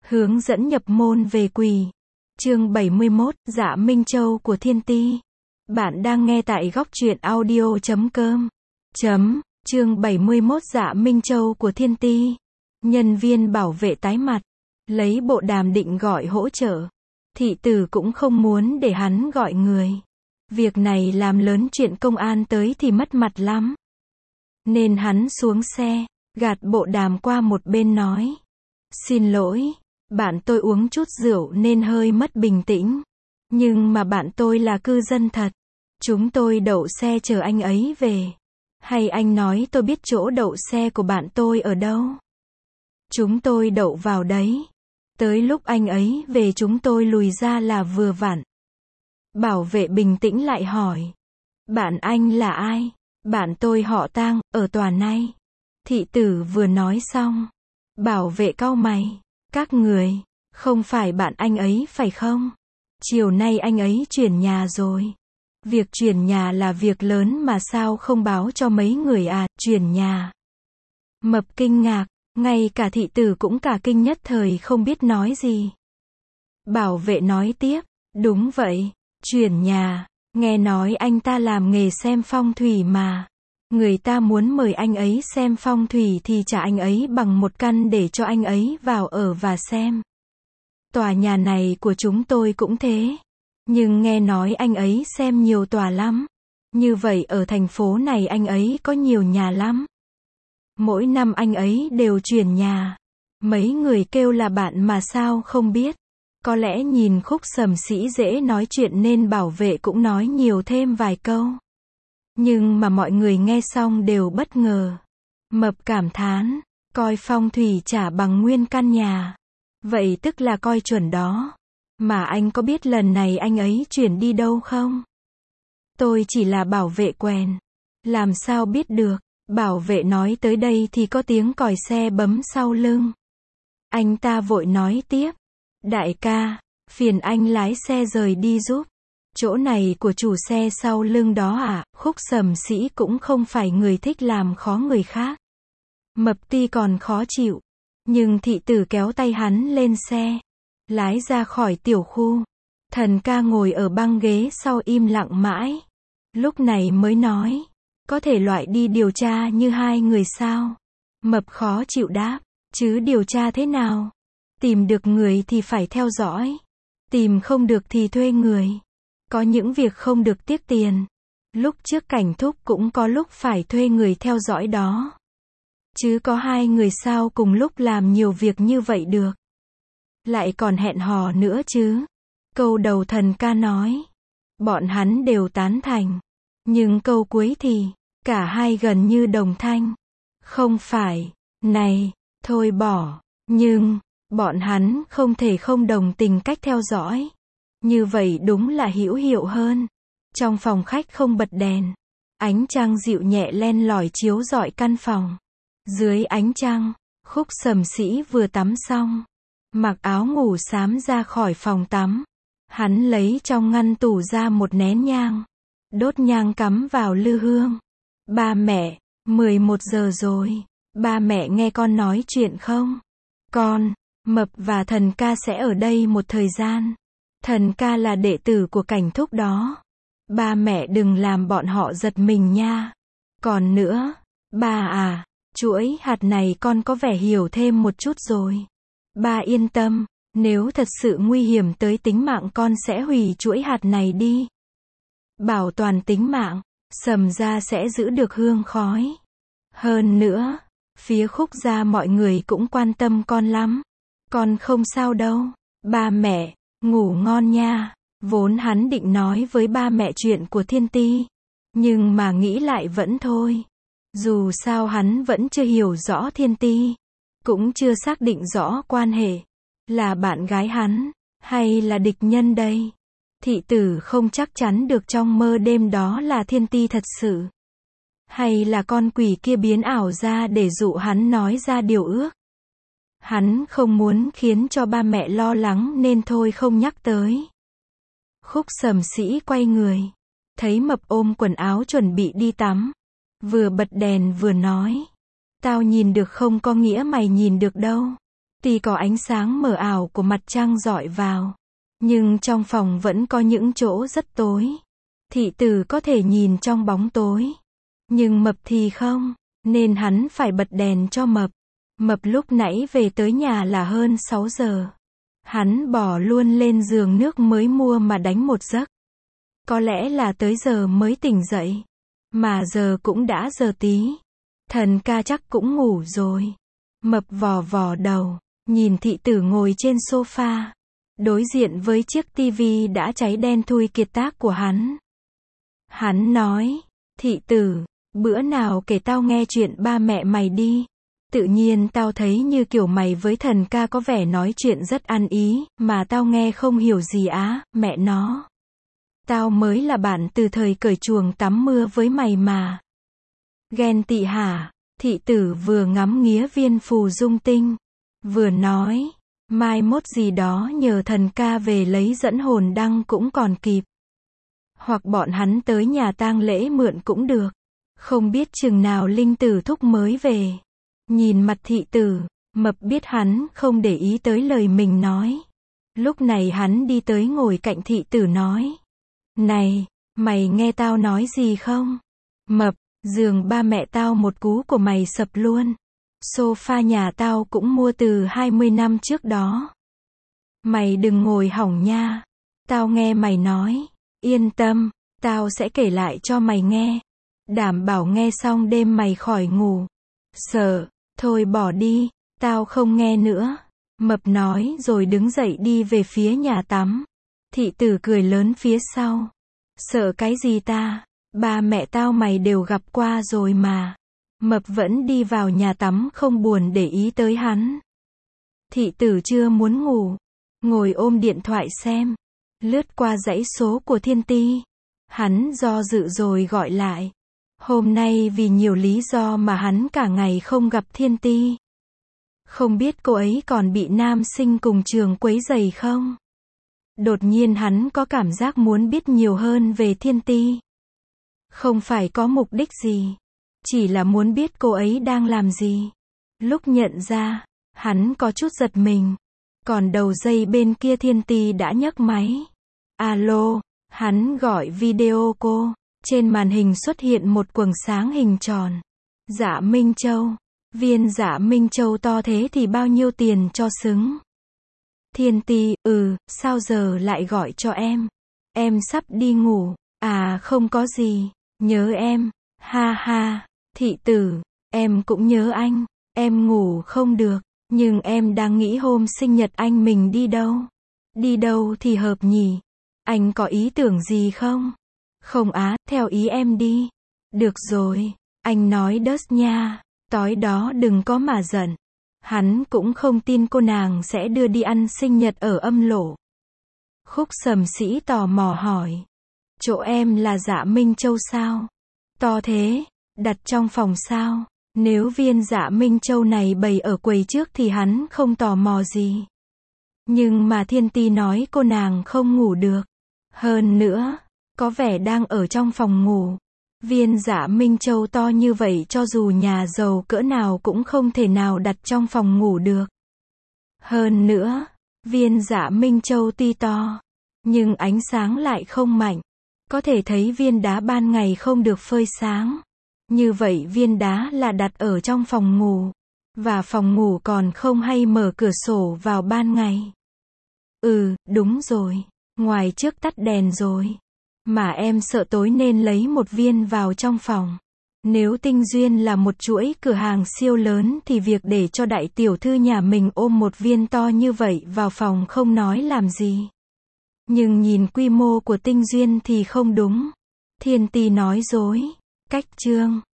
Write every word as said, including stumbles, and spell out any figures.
Hướng dẫn nhập môn về quỷ. Chương bảy mươi mốt, Dạ Minh Châu của Thiên Ti. Bạn đang nghe tại góc truyện audio chấm com. Chấm, chương bảy mươi mốt Dạ Minh Châu của Thiên Ti. Nhân viên bảo vệ tái mặt. Lấy bộ đàm định gọi hỗ trợ. Thị tử cũng không muốn để hắn gọi người. Việc này làm lớn chuyện công an tới thì mất mặt lắm. Nên hắn xuống xe, gạt bộ đàm qua một bên nói. Xin lỗi, bạn tôi uống chút rượu nên hơi mất bình tĩnh. Nhưng mà bạn tôi là cư dân thật. Chúng tôi đậu xe chờ anh ấy về. Hay anh nói tôi biết chỗ đậu xe của bạn tôi ở đâu? Chúng tôi đậu vào đấy. Tới lúc anh ấy về chúng tôi lùi ra là vừa vặn. Bảo vệ bình tĩnh lại hỏi. Bạn anh là ai? Bạn tôi họ Tang, ở tòa này. Thị tử vừa nói xong. Bảo vệ cau mày. Các người, không phải bạn anh ấy phải không? Chiều nay anh ấy chuyển nhà rồi. Việc chuyển nhà là việc lớn mà sao không báo cho mấy người à, chuyển nhà. Mập kinh ngạc, ngay cả thị tử cũng cả kinh nhất thời không biết nói gì. Bảo vệ nói tiếp, đúng vậy, chuyển nhà, nghe nói anh ta làm nghề xem phong thủy mà. Người ta muốn mời anh ấy xem phong thủy thì trả anh ấy bằng một căn để cho anh ấy vào ở và xem. Tòa nhà này của chúng tôi cũng thế. Nhưng nghe nói anh ấy xem nhiều tòa lắm. Như vậy ở thành phố này anh ấy có nhiều nhà lắm. Mỗi năm anh ấy đều chuyển nhà. Mấy người kêu là bạn mà sao không biết. Có lẽ nhìn Khúc Sầm Sĩ dễ nói chuyện nên bảo vệ cũng nói nhiều thêm vài câu. Nhưng mà mọi người nghe xong đều bất ngờ. Mập cảm thán, coi phong thủy trả bằng nguyên căn nhà. Vậy tức là coi chuẩn đó. Mà anh có biết lần này anh ấy chuyển đi đâu không? Tôi chỉ là bảo vệ quèn. Làm sao biết được? Bảo vệ nói tới đây thì có tiếng còi xe bấm sau lưng. Anh ta vội nói tiếp. Đại ca, phiền anh lái xe rời đi giúp. Chỗ này của chủ xe sau lưng đó à? Khúc Sầm Sĩ cũng không phải người thích làm khó người khác. Mập Ti còn khó chịu. Nhưng thị tử kéo tay hắn lên xe. Lái ra khỏi tiểu khu. Thần ca ngồi ở băng ghế sau im lặng mãi. Lúc này mới nói. Có thể loại đi điều tra như hai người sao? Mập khó chịu đáp. Chứ điều tra thế nào? Tìm được người thì phải theo dõi. Tìm không được thì thuê người. Có những việc không được tiếc tiền. Lúc trước Cảnh Thúc cũng có lúc phải thuê người theo dõi đó. Chứ có hai người sao cùng lúc làm nhiều việc như vậy được. Lại còn hẹn hò nữa chứ. Câu đầu thần ca nói. Bọn hắn đều tán thành. Nhưng câu cuối thì, cả hai gần như đồng thanh. Không phải, này, thôi bỏ. Nhưng, bọn hắn không thể không đồng tình cách theo dõi. Như vậy đúng là hữu hiệu hơn. Trong phòng khách không bật đèn. Ánh trăng dịu nhẹ len lỏi chiếu rọi căn phòng. Dưới ánh trăng, Khúc Sầm Sĩ vừa tắm xong. Mặc áo ngủ xám ra khỏi phòng tắm. Hắn lấy trong ngăn tủ ra một nén nhang. Đốt nhang cắm vào lư hương. Ba mẹ, mười một giờ rồi. Ba mẹ nghe con nói chuyện không? Con, Mập và thần ca sẽ ở đây một thời gian. Thần ca là đệ tử của Cảnh Thúc đó. Ba mẹ đừng làm bọn họ giật mình nha. Còn nữa, ba à, chuỗi hạt này con có vẻ hiểu thêm một chút rồi. Ba yên tâm, nếu thật sự nguy hiểm tới tính mạng con sẽ hủy chuỗi hạt này đi. Bảo toàn tính mạng, Sầm gia sẽ giữ được hương khói. Hơn nữa, phía Khúc gia mọi người cũng quan tâm con lắm. Con không sao đâu. Ba mẹ, ngủ ngon nha. Vốn hắn định nói với ba mẹ chuyện của Thiên Ti. Nhưng mà nghĩ lại vẫn thôi. Dù sao hắn vẫn chưa hiểu rõ Thiên Ti. Cũng chưa xác định rõ quan hệ. Là bạn gái hắn, hay là địch nhân đây? Thị tử không chắc chắn được trong mơ đêm đó là Thiên Ti thật sự. Hay là con quỷ kia biến ảo ra để dụ hắn nói ra điều ước. Hắn không muốn khiến cho ba mẹ lo lắng nên thôi không nhắc tới. Khúc Sầm Sĩ quay người. Thấy Mập ôm quần áo chuẩn bị đi tắm. Vừa bật đèn vừa nói. Tao nhìn được không có nghĩa mày nhìn được đâu. Tuy có ánh sáng mờ ảo của mặt trăng rọi vào, nhưng trong phòng vẫn có những chỗ rất tối. Thị tử có thể nhìn trong bóng tối, nhưng Mập thì không, nên hắn phải bật đèn cho Mập. Mập lúc nãy về tới nhà là hơn sáu giờ. Hắn bỏ luôn lên giường nước mới mua mà đánh một giấc. Có lẽ là tới giờ mới tỉnh dậy. Mà giờ cũng đã giờ tí. Thần ca chắc cũng ngủ rồi. Mập vò vò đầu, nhìn thị tử ngồi trên sofa, đối diện với chiếc tivi đã cháy đen thui kiệt tác của hắn. Hắn nói, thị tử, bữa nào kể tao nghe chuyện ba mẹ mày đi. Tự nhiên tao thấy như kiểu mày với thần ca có vẻ nói chuyện rất ăn ý, mà tao nghe không hiểu gì á, mẹ nó. Tao mới là bạn từ thời cởi chuồng tắm mưa với mày mà. Ghen tị hả? Thị tử vừa ngắm nghía viên phù dung tinh, vừa nói, mai mốt gì đó nhờ thần ca về lấy dẫn hồn đăng cũng còn kịp. Hoặc bọn hắn tới nhà tang lễ mượn cũng được. Không biết chừng nào Linh Tử Thúc mới về. Nhìn mặt thị tử, Mập biết hắn không để ý tới lời mình nói. Lúc này hắn đi tới ngồi cạnh thị tử nói, này, mày nghe tao nói gì không? Mập, giường ba mẹ tao một cú của mày sập luôn. Sofa nhà tao cũng mua từ hai mươi năm trước đó. Mày đừng ngồi hỏng nha. Tao nghe mày nói. Yên tâm, tao sẽ kể lại cho mày nghe. Đảm bảo nghe xong đêm mày khỏi ngủ. Sợ, thôi bỏ đi, tao không nghe nữa. Mập nói rồi đứng dậy đi về phía nhà tắm. Thị tử cười lớn phía sau. Sợ cái gì ta? Ba mẹ tao mày đều gặp qua rồi mà. Mập vẫn đi vào nhà tắm không buồn để ý tới hắn. Thị tử chưa muốn ngủ, ngồi ôm điện thoại xem, lướt qua dãy số của Thiên Ti. Hắn do dự rồi gọi lại. Hôm nay vì nhiều lý do mà hắn cả ngày không gặp Thiên Ti. Không biết cô ấy còn bị nam sinh cùng trường quấy rầy không? Đột nhiên hắn có cảm giác muốn biết nhiều hơn về Thiên Ti. Không phải có mục đích gì, chỉ là muốn biết cô ấy đang làm gì. Lúc nhận ra, hắn có chút giật mình. Còn đầu dây bên kia Thiên Ti đã nhấc máy. Alo, hắn gọi video cô. Trên màn hình xuất hiện một quầng sáng hình tròn. Dạ Minh Châu. Viên Dạ Minh Châu to thế thì bao nhiêu tiền cho xứng? Thiên Ti, ừ, sao giờ lại gọi cho em? Em sắp đi ngủ. À không có gì, nhớ em. Ha ha, thị tử, em cũng nhớ anh. Em ngủ không được, nhưng em đang nghĩ hôm sinh nhật anh mình đi đâu? Đi đâu thì hợp nhỉ? Anh có ý tưởng gì không? Không á, theo ý em đi. Được rồi, anh nói đớt nha. Tối đó đừng có mà giận. Hắn cũng không tin cô nàng sẽ đưa đi ăn sinh nhật ở Âm Lộ. Khúc Sầm Sĩ tò mò hỏi. Chỗ em là Dạ Minh Châu sao? To thế, đặt trong phòng sao? Nếu viên Dạ Minh Châu này bày ở quầy trước thì hắn không tò mò gì. Nhưng mà Thiên Ti nói cô nàng không ngủ được. Hơn nữa, có vẻ đang ở trong phòng ngủ. Viên Dạ Minh Châu to như vậy cho dù nhà giàu cỡ nào cũng không thể nào đặt trong phòng ngủ được. Hơn nữa, viên Dạ Minh Châu tuy to, nhưng ánh sáng lại không mạnh. Có thể thấy viên đá ban ngày không được phơi sáng. Như vậy viên đá là đặt ở trong phòng ngủ. Và phòng ngủ còn không hay mở cửa sổ vào ban ngày. Ừ, đúng rồi. Ngoài trước tắt đèn rồi. Mà em sợ tối nên lấy một viên vào trong phòng. Nếu Tinh Duyên là một chuỗi cửa hàng siêu lớn thì việc để cho đại tiểu thư nhà mình ôm một viên to như vậy vào phòng không nói làm gì. Nhưng nhìn quy mô của Tinh Duyên thì không đúng. Thiên Ti nói dối. Cách chương